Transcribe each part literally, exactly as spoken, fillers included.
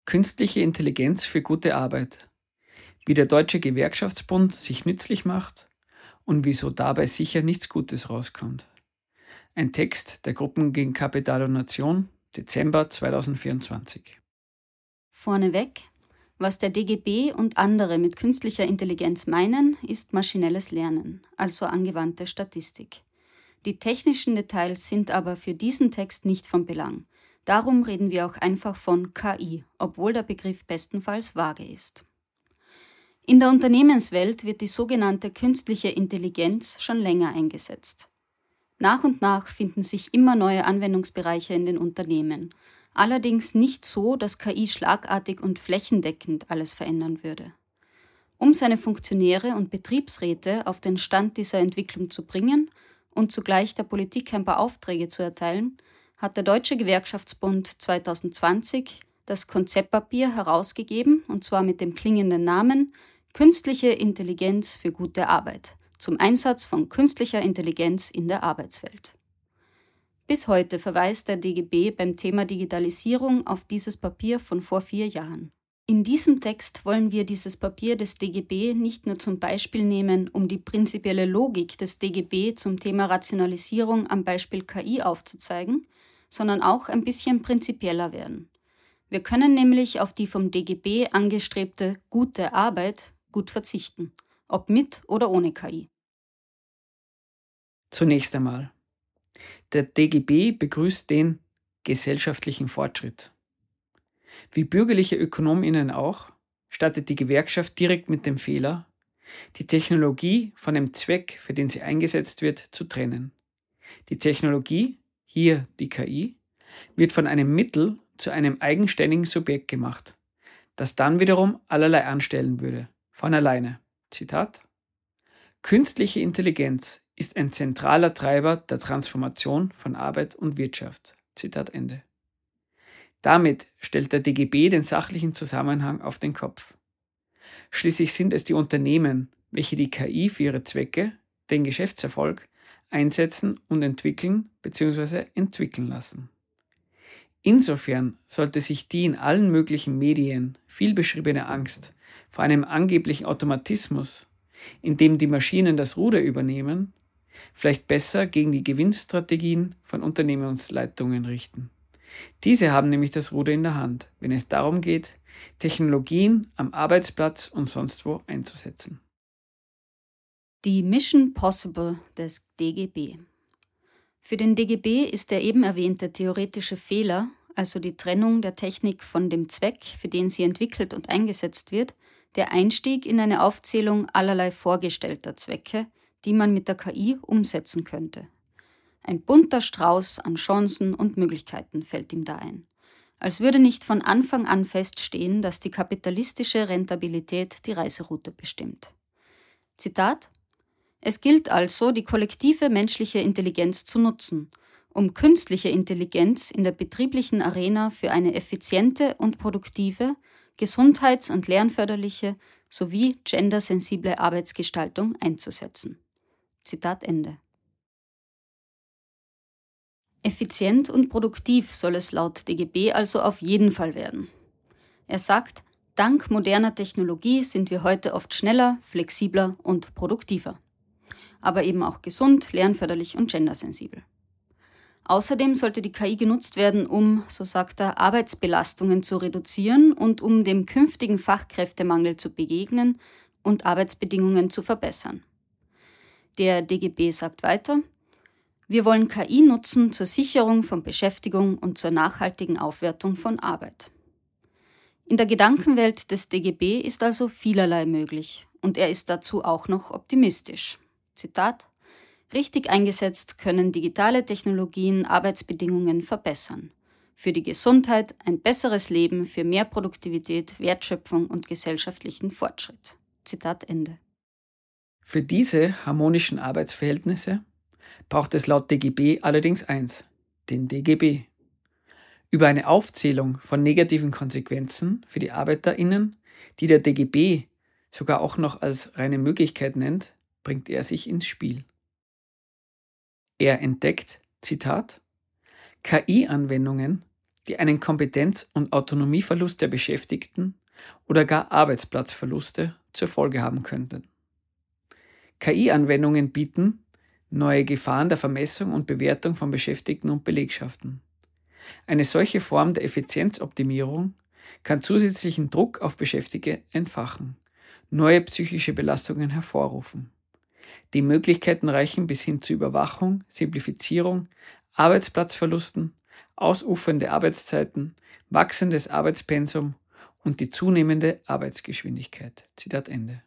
Künstliche Intelligenz für gute Arbeit. Wie der Deutsche Gewerkschaftsbund sich nützlich macht und wieso dabei sicher nichts Gutes rauskommt. Ein Text der Gruppen gegen Kapital und Nation, Dezember zweitausendvierundzwanzig. Vorneweg, was der D G B und andere mit künstlicher Intelligenz meinen, ist maschinelles Lernen, also angewandte Statistik. Die technischen Details sind aber für diesen Text nicht von Belang. Darum reden wir auch einfach von K I, obwohl der Begriff bestenfalls vage ist. In der Unternehmenswelt wird die sogenannte künstliche Intelligenz schon länger eingesetzt. Nach und nach finden sich immer neue Anwendungsbereiche in den Unternehmen. Allerdings nicht so, dass K I schlagartig und flächendeckend alles verändern würde. Um seine Funktionäre und Betriebsräte auf den Stand dieser Entwicklung zu bringen und zugleich der Politik ein paar Aufträge zu erteilen, hat der Deutsche Gewerkschaftsbund zweitausendzwanzig das Konzeptpapier herausgegeben, und zwar mit dem klingenden Namen Künstliche Intelligenz für gute Arbeit zum Einsatz von künstlicher Intelligenz in der Arbeitswelt. Bis heute verweist der D G B beim Thema Digitalisierung auf dieses Papier von vor vier Jahren. In diesem Text wollen wir dieses Papier des D G B nicht nur zum Beispiel nehmen, um die prinzipielle Logik des D G B zum Thema Rationalisierung am Beispiel K I aufzuzeigen, sondern auch ein bisschen prinzipieller werden. Wir können nämlich auf die vom D G B angestrebte gute Arbeit gut verzichten, ob mit oder ohne K I. Zunächst einmal. Der D G B begrüßt den gesellschaftlichen Fortschritt. Wie bürgerliche ÖkonomInnen auch, startet die Gewerkschaft direkt mit dem Fehler, die Technologie von dem Zweck, für den sie eingesetzt wird, zu trennen. Die Technologie, hier die K I, wird von einem Mittel zu einem eigenständigen Subjekt gemacht, das dann wiederum allerlei anstellen würde, von alleine. Zitat: Künstliche Intelligenz ist ein zentraler Treiber der Transformation von Arbeit und Wirtschaft. Zitat Ende. Damit stellt der D G B den sachlichen Zusammenhang auf den Kopf. Schließlich sind es die Unternehmen, welche die K I für ihre Zwecke, den Geschäftserfolg, einsetzen und entwickeln bzw. entwickeln lassen. Insofern sollte sich die in allen möglichen Medien viel beschriebene Angst vor einem angeblichen Automatismus, in dem die Maschinen das Ruder übernehmen, vielleicht besser gegen die Gewinnstrategien von Unternehmensleitungen richten. Diese haben nämlich das Ruder in der Hand, wenn es darum geht, Technologien am Arbeitsplatz und sonst wo einzusetzen. Die Mission Possible des D G B. Für den D G B ist der eben erwähnte theoretische Fehler, also die Trennung der Technik von dem Zweck, für den sie entwickelt und eingesetzt wird, der Einstieg in eine Aufzählung allerlei vorgestellter Zwecke, die man mit der K I umsetzen könnte. Ein bunter Strauß an Chancen und Möglichkeiten fällt ihm da ein. Als würde nicht von Anfang an feststehen, dass die kapitalistische Rentabilität die Reiseroute bestimmt. Zitat: Es gilt also, die kollektive menschliche Intelligenz zu nutzen, um künstliche Intelligenz in der betrieblichen Arena für eine effiziente und produktive, gesundheits- und lernförderliche sowie gendersensible Arbeitsgestaltung einzusetzen. Zitat Ende. Effizient und produktiv soll es laut D G B also auf jeden Fall werden. Er sagt, dank moderner Technologie sind wir heute oft schneller, flexibler und produktiver. Aber eben auch gesund, lernförderlich und gendersensibel. Außerdem sollte die K I genutzt werden, um, so sagt er, Arbeitsbelastungen zu reduzieren und um dem künftigen Fachkräftemangel zu begegnen und Arbeitsbedingungen zu verbessern. Der D G B sagt weiter, wir wollen K I nutzen zur Sicherung von Beschäftigung und zur nachhaltigen Aufwertung von Arbeit. In der Gedankenwelt des D G B ist also vielerlei möglich und er ist dazu auch noch optimistisch. Zitat: Richtig eingesetzt können digitale Technologien Arbeitsbedingungen verbessern. Für die Gesundheit ein besseres Leben, für mehr Produktivität, Wertschöpfung und gesellschaftlichen Fortschritt. Zitat Ende. Für diese harmonischen Arbeitsverhältnisse braucht es laut D G B allerdings eins, den D G B. Über eine Aufzählung von negativen Konsequenzen für die ArbeiterInnen, die der D G B sogar auch noch als reine Möglichkeit nennt, bringt er sich ins Spiel. Er entdeckt, Zitat, K I-Anwendungen, die einen Kompetenz- und Autonomieverlust der Beschäftigten oder gar Arbeitsplatzverluste zur Folge haben könnten. K I-Anwendungen bieten neue Gefahren der Vermessung und Bewertung von Beschäftigten und Belegschaften. Eine solche Form der Effizienzoptimierung kann zusätzlichen Druck auf Beschäftigte entfachen, neue psychische Belastungen hervorrufen. Die Möglichkeiten reichen bis hin zu Überwachung, Simplifizierung, Arbeitsplatzverlusten, ausufernde Arbeitszeiten, wachsendes Arbeitspensum und die zunehmende Arbeitsgeschwindigkeit. Zitat Ende.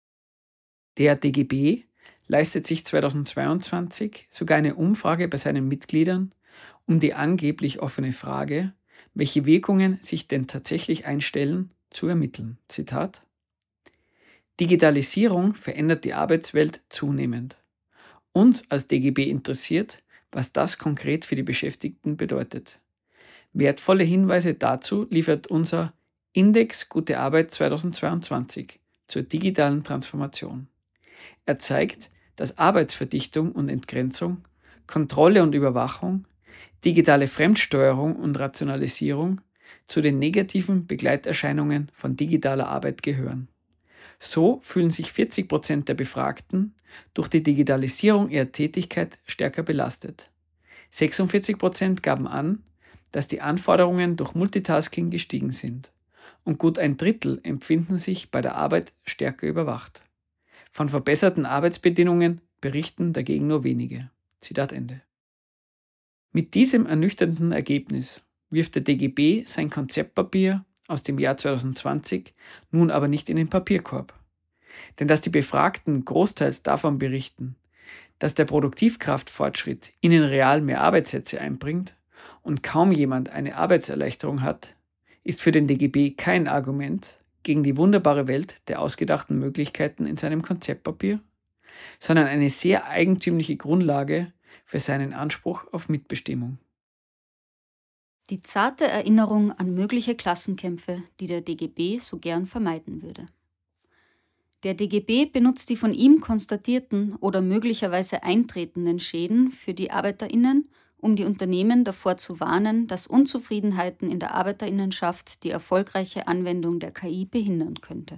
Der D G B leistet sich zweitausendzweiundzwanzig sogar eine Umfrage bei seinen Mitgliedern, um die angeblich offene Frage, welche Wirkungen sich denn tatsächlich einstellen, zu ermitteln. Zitat: Digitalisierung verändert die Arbeitswelt zunehmend. Uns als D G B interessiert, was das konkret für die Beschäftigten bedeutet. Wertvolle Hinweise dazu liefert unser Index Gute Arbeit zweitausendzweiundzwanzig zur digitalen Transformation. Er zeigt, dass Arbeitsverdichtung und Entgrenzung, Kontrolle und Überwachung, digitale Fremdsteuerung und Rationalisierung zu den negativen Begleiterscheinungen von digitaler Arbeit gehören. So fühlen sich vierzig Prozent der Befragten durch die Digitalisierung ihrer Tätigkeit stärker belastet. sechsundvierzig Prozent gaben an, dass die Anforderungen durch Multitasking gestiegen sind, und gut ein Drittel empfinden sich bei der Arbeit stärker überwacht. Von verbesserten Arbeitsbedingungen berichten dagegen nur wenige. Zitat Ende. Mit diesem ernüchternden Ergebnis wirft der D G B sein Konzeptpapier aus dem Jahr zweitausendzwanzig nun aber nicht in den Papierkorb. Denn dass die Befragten großteils davon berichten, dass der Produktivkraftfortschritt ihnen real mehr Arbeitssätze einbringt und kaum jemand eine Arbeitserleichterung hat, ist für den D G B kein Argument gegen die wunderbare Welt der ausgedachten Möglichkeiten in seinem Konzeptpapier, sondern eine sehr eigentümliche Grundlage für seinen Anspruch auf Mitbestimmung. Die zarte Erinnerung an mögliche Klassenkämpfe, die der D G B so gern vermeiden würde. Der D G B benutzt die von ihm konstatierten oder möglicherweise eintretenden Schäden für die ArbeiterInnen, um die Unternehmen davor zu warnen, dass Unzufriedenheiten in der ArbeiterInnenschaft die erfolgreiche Anwendung der K I behindern könnte.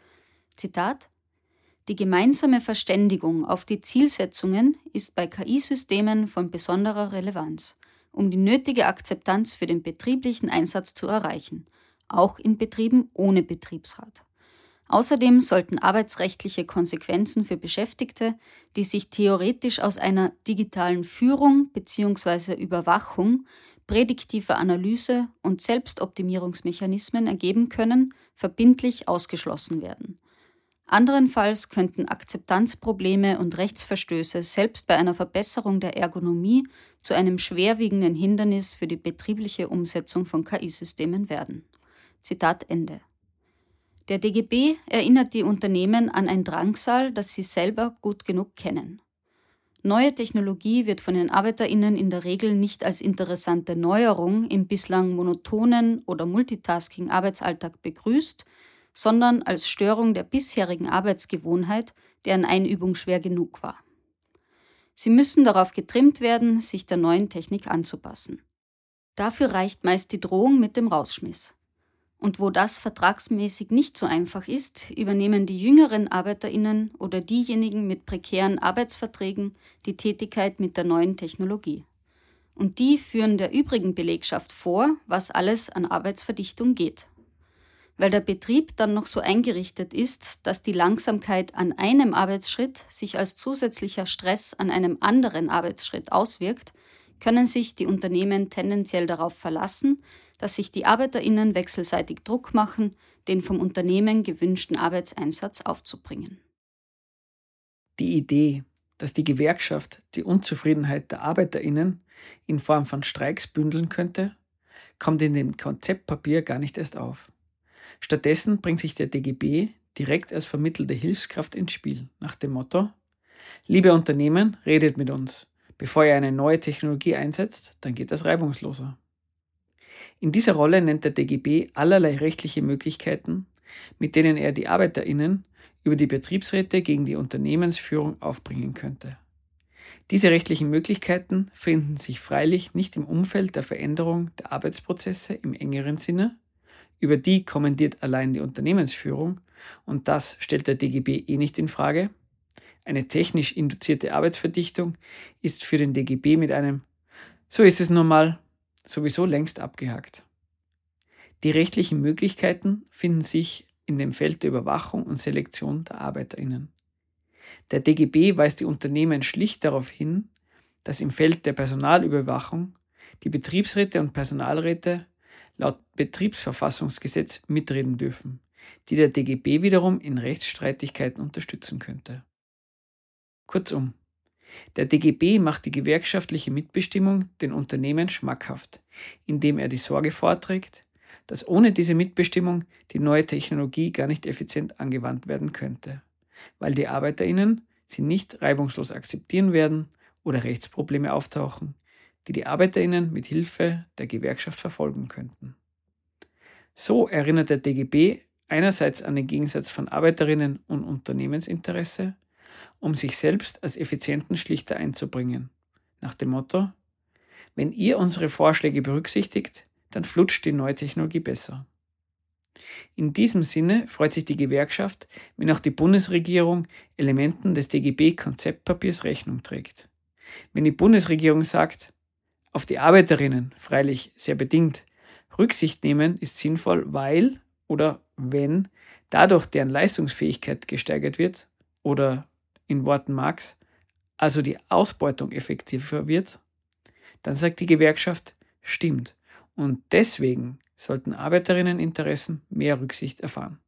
Zitat: Die gemeinsame Verständigung auf die Zielsetzungen ist bei K I-Systemen von besonderer Relevanz, um die nötige Akzeptanz für den betrieblichen Einsatz zu erreichen, auch in Betrieben ohne Betriebsrat. Außerdem sollten arbeitsrechtliche Konsequenzen für Beschäftigte, die sich theoretisch aus einer digitalen Führung bzw. Überwachung, prädiktiver Analyse und Selbstoptimierungsmechanismen ergeben können, verbindlich ausgeschlossen werden. Anderenfalls könnten Akzeptanzprobleme und Rechtsverstöße selbst bei einer Verbesserung der Ergonomie zu einem schwerwiegenden Hindernis für die betriebliche Umsetzung von K I-Systemen werden. Zitat Ende. Der D G B erinnert die Unternehmen an ein Drangsal, das sie selber gut genug kennen. Neue Technologie wird von den ArbeiterInnen in der Regel nicht als interessante Neuerung im bislang monotonen oder Multitasking-Arbeitsalltag begrüßt, sondern als Störung der bisherigen Arbeitsgewohnheit, deren Einübung schwer genug war. Sie müssen darauf getrimmt werden, sich der neuen Technik anzupassen. Dafür reicht meist die Drohung mit dem Rausschmiss. Und wo das vertragsmäßig nicht so einfach ist, übernehmen die jüngeren ArbeiterInnen oder diejenigen mit prekären Arbeitsverträgen die Tätigkeit mit der neuen Technologie. Und die führen der übrigen Belegschaft vor, was alles an Arbeitsverdichtung geht. Weil der Betrieb dann noch so eingerichtet ist, dass die Langsamkeit an einem Arbeitsschritt sich als zusätzlicher Stress an einem anderen Arbeitsschritt auswirkt, können sich die Unternehmen tendenziell darauf verlassen, dass sich die ArbeiterInnen wechselseitig Druck machen, den vom Unternehmen gewünschten Arbeitseinsatz aufzubringen. Die Idee, dass die Gewerkschaft die Unzufriedenheit der ArbeiterInnen in Form von Streiks bündeln könnte, kommt in dem Konzeptpapier gar nicht erst auf. Stattdessen bringt sich der D G B direkt als vermittelnde Hilfskraft ins Spiel, nach dem Motto: Liebe Unternehmen, redet mit uns. Bevor ihr eine neue Technologie einsetzt, dann geht das reibungsloser. In dieser Rolle nennt der D G B allerlei rechtliche Möglichkeiten, mit denen er die ArbeiterInnen über die Betriebsräte gegen die Unternehmensführung aufbringen könnte. Diese rechtlichen Möglichkeiten finden sich freilich nicht im Umfeld der Veränderung der Arbeitsprozesse im engeren Sinne, über die kommandiert allein die Unternehmensführung und das stellt der D G B eh nicht in Frage. Eine technisch induzierte Arbeitsverdichtung ist für den D G B mit einem „So ist es nun mal" sowieso längst abgehakt. Die rechtlichen Möglichkeiten finden sich in dem Feld der Überwachung und Selektion der ArbeiterInnen. Der D G B weist die Unternehmen schlicht darauf hin, dass im Feld der Personalüberwachung die Betriebsräte und Personalräte laut Betriebsverfassungsgesetz mitreden dürfen, die der D G B wiederum in Rechtsstreitigkeiten unterstützen könnte. Kurzum, der D G B macht die gewerkschaftliche Mitbestimmung den Unternehmen schmackhaft, indem er die Sorge vorträgt, dass ohne diese Mitbestimmung die neue Technologie gar nicht effizient angewandt werden könnte, weil die ArbeiterInnen sie nicht reibungslos akzeptieren werden oder Rechtsprobleme auftauchen, die die ArbeiterInnen mit Hilfe der Gewerkschaft verfolgen könnten. So erinnert der D G B einerseits an den Gegensatz von ArbeiterInnen und Unternehmensinteresse, um sich selbst als effizienten Schlichter einzubringen, nach dem Motto: Wenn ihr unsere Vorschläge berücksichtigt, dann flutscht die neue Technologie besser. In diesem Sinne freut sich die Gewerkschaft, wenn auch die Bundesregierung Elementen des D G B-Konzeptpapiers Rechnung trägt. Wenn die Bundesregierung sagt, auf die ArbeiterInnen, freilich sehr bedingt, Rücksicht nehmen ist sinnvoll, weil oder wenn dadurch deren Leistungsfähigkeit gesteigert wird oder in Worten Marx, also die Ausbeutung effektiver wird, dann sagt die Gewerkschaft, stimmt. Und deswegen sollten ArbeiterInneninteressen mehr Rücksicht erfahren.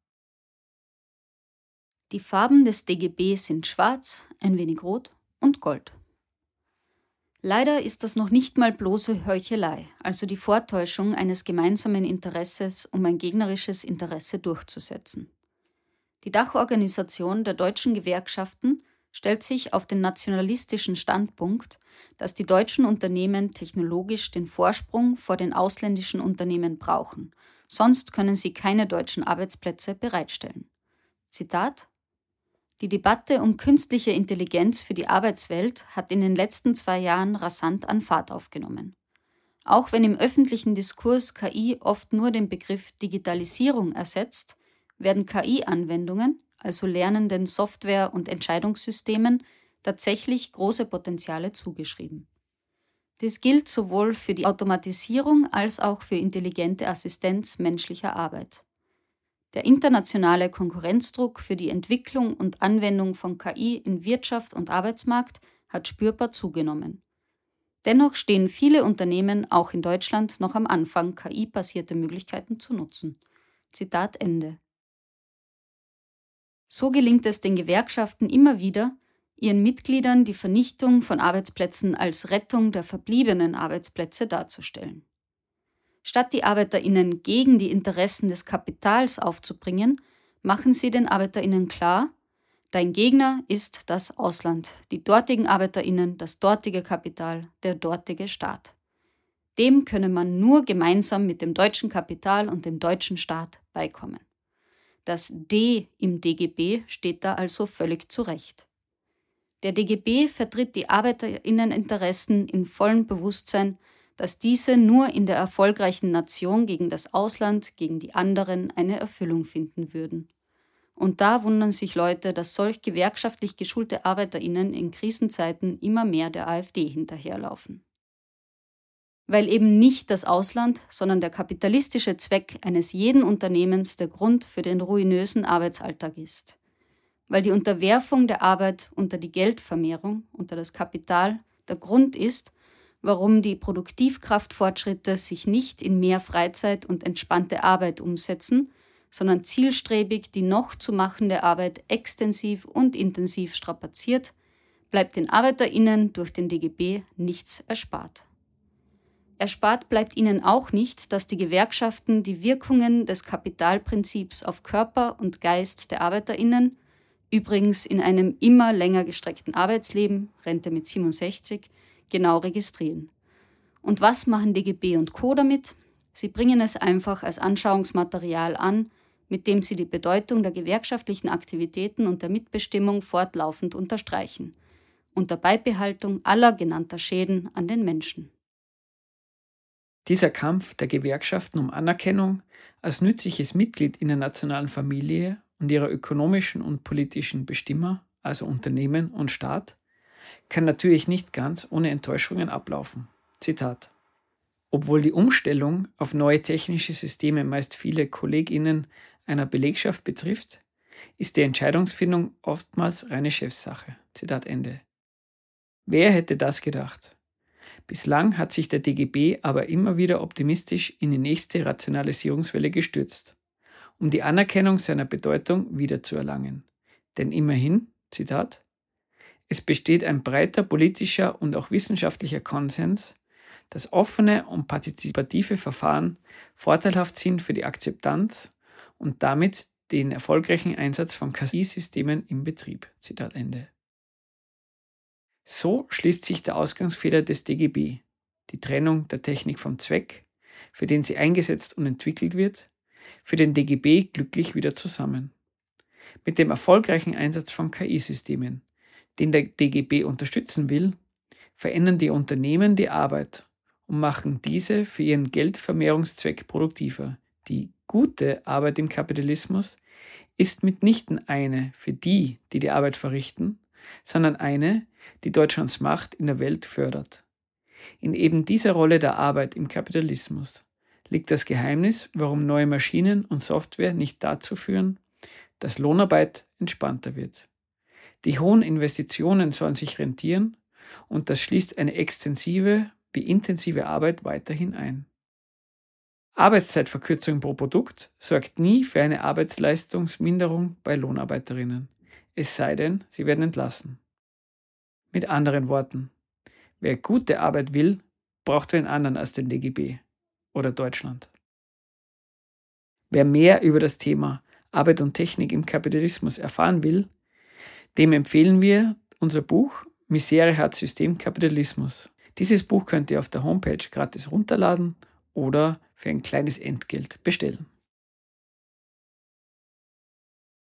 Die Farben des D G B sind schwarz, ein wenig rot und gold. Leider ist das noch nicht mal bloße Heuchelei, also die Vortäuschung eines gemeinsamen Interesses, um ein gegnerisches Interesse durchzusetzen. Die Dachorganisation der deutschen Gewerkschaften stellt sich auf den nationalistischen Standpunkt, dass die deutschen Unternehmen technologisch den Vorsprung vor den ausländischen Unternehmen brauchen, sonst können sie keine deutschen Arbeitsplätze bereitstellen. Zitat: Die Debatte um künstliche Intelligenz für die Arbeitswelt hat in den letzten zwei Jahren rasant an Fahrt aufgenommen. Auch wenn im öffentlichen Diskurs K I oft nur den Begriff Digitalisierung ersetzt, werden K I-Anwendungen, also lernenden Software- und Entscheidungssystemen, tatsächlich große Potenziale zugeschrieben. Dies gilt sowohl für die Automatisierung als auch für intelligente Assistenz menschlicher Arbeit. Der internationale Konkurrenzdruck für die Entwicklung und Anwendung von K I in Wirtschaft und Arbeitsmarkt hat spürbar zugenommen. Dennoch stehen viele Unternehmen, auch in Deutschland, noch am Anfang, K I-basierte Möglichkeiten zu nutzen. Zitat Ende. So gelingt es den Gewerkschaften immer wieder, ihren Mitgliedern die Vernichtung von Arbeitsplätzen als Rettung der verbliebenen Arbeitsplätze darzustellen. Statt die ArbeiterInnen gegen die Interessen des Kapitals aufzubringen, machen sie den ArbeiterInnen klar, dein Gegner ist das Ausland, die dortigen ArbeiterInnen, das dortige Kapital, der dortige Staat. Dem könne man nur gemeinsam mit dem deutschen Kapital und dem deutschen Staat beikommen. Das D im D G B steht da also völlig zurecht. Der D G B vertritt die ArbeiterInneninteressen in vollem Bewusstsein, dass diese nur in der erfolgreichen Nation gegen das Ausland, gegen die anderen eine Erfüllung finden würden. Und da wundern sich Leute, dass solch gewerkschaftlich geschulte ArbeiterInnen in Krisenzeiten immer mehr der AfD hinterherlaufen. Weil eben nicht das Ausland, sondern der kapitalistische Zweck eines jeden Unternehmens der Grund für den ruinösen Arbeitsalltag ist. Weil die Unterwerfung der Arbeit unter die Geldvermehrung, unter das Kapital, der Grund ist, warum die Produktivkraftfortschritte sich nicht in mehr Freizeit und entspannte Arbeit umsetzen, sondern zielstrebig die noch zu machende Arbeit extensiv und intensiv strapaziert, bleibt den ArbeiterInnen durch den D G B nichts erspart. Erspart bleibt ihnen auch nicht, dass die Gewerkschaften die Wirkungen des Kapitalprinzips auf Körper und Geist der ArbeiterInnen, übrigens in einem immer länger gestreckten Arbeitsleben, Rente mit siebenundsechzig, genau registrieren. Und was machen D G B und Co. damit? Sie bringen es einfach als Anschauungsmaterial an, mit dem sie die Bedeutung der gewerkschaftlichen Aktivitäten und der Mitbestimmung fortlaufend unterstreichen. unter Beibehaltung aller genannter Schäden an den Menschen. Dieser Kampf der Gewerkschaften um Anerkennung als nützliches Mitglied in der nationalen Familie und ihrer ökonomischen und politischen Bestimmer, also Unternehmen und Staat, kann natürlich nicht ganz ohne Enttäuschungen ablaufen. Zitat: Obwohl die Umstellung auf neue technische Systeme meist viele KollegInnen einer Belegschaft betrifft, ist die Entscheidungsfindung oftmals reine Chefsache. Zitat Ende. Wer hätte das gedacht? Bislang hat sich der D G B aber immer wieder optimistisch in die nächste Rationalisierungswelle gestürzt, um die Anerkennung seiner Bedeutung wiederzuerlangen. Denn immerhin, Zitat, es besteht ein breiter politischer und auch wissenschaftlicher Konsens, dass offene und partizipative Verfahren vorteilhaft sind für die Akzeptanz und damit den erfolgreichen Einsatz von K I-Systemen im Betrieb. Zitat Ende. So schließt sich der Ausgangsfehler des D G B, die Trennung der Technik vom Zweck, für den sie eingesetzt und entwickelt wird, für den D G B glücklich wieder zusammen. Mit dem erfolgreichen Einsatz von K I-Systemen, den der D G B unterstützen will, verändern die Unternehmen die Arbeit und machen diese für ihren Geldvermehrungszweck produktiver. Die gute Arbeit im Kapitalismus ist mitnichten eine für die, die die Arbeit verrichten, sondern eine, die Deutschlands Macht in der Welt fördert. In eben dieser Rolle der Arbeit im Kapitalismus liegt das Geheimnis, warum neue Maschinen und Software nicht dazu führen, dass Lohnarbeit entspannter wird. Die hohen Investitionen sollen sich rentieren und das schließt eine extensive wie intensive Arbeit weiterhin ein. Arbeitszeitverkürzung pro Produkt sorgt nie für eine Arbeitsleistungsminderung bei Lohnarbeiterinnen, es sei denn, sie werden entlassen. Mit anderen Worten, wer gute Arbeit will, braucht wen anderen als den D G B oder Deutschland. Wer mehr über das Thema Arbeit und Technik im Kapitalismus erfahren will, dem empfehlen wir unser Buch Misere hat System Kapitalismus. Dieses Buch könnt ihr auf der Homepage gratis runterladen oder für ein kleines Entgelt bestellen.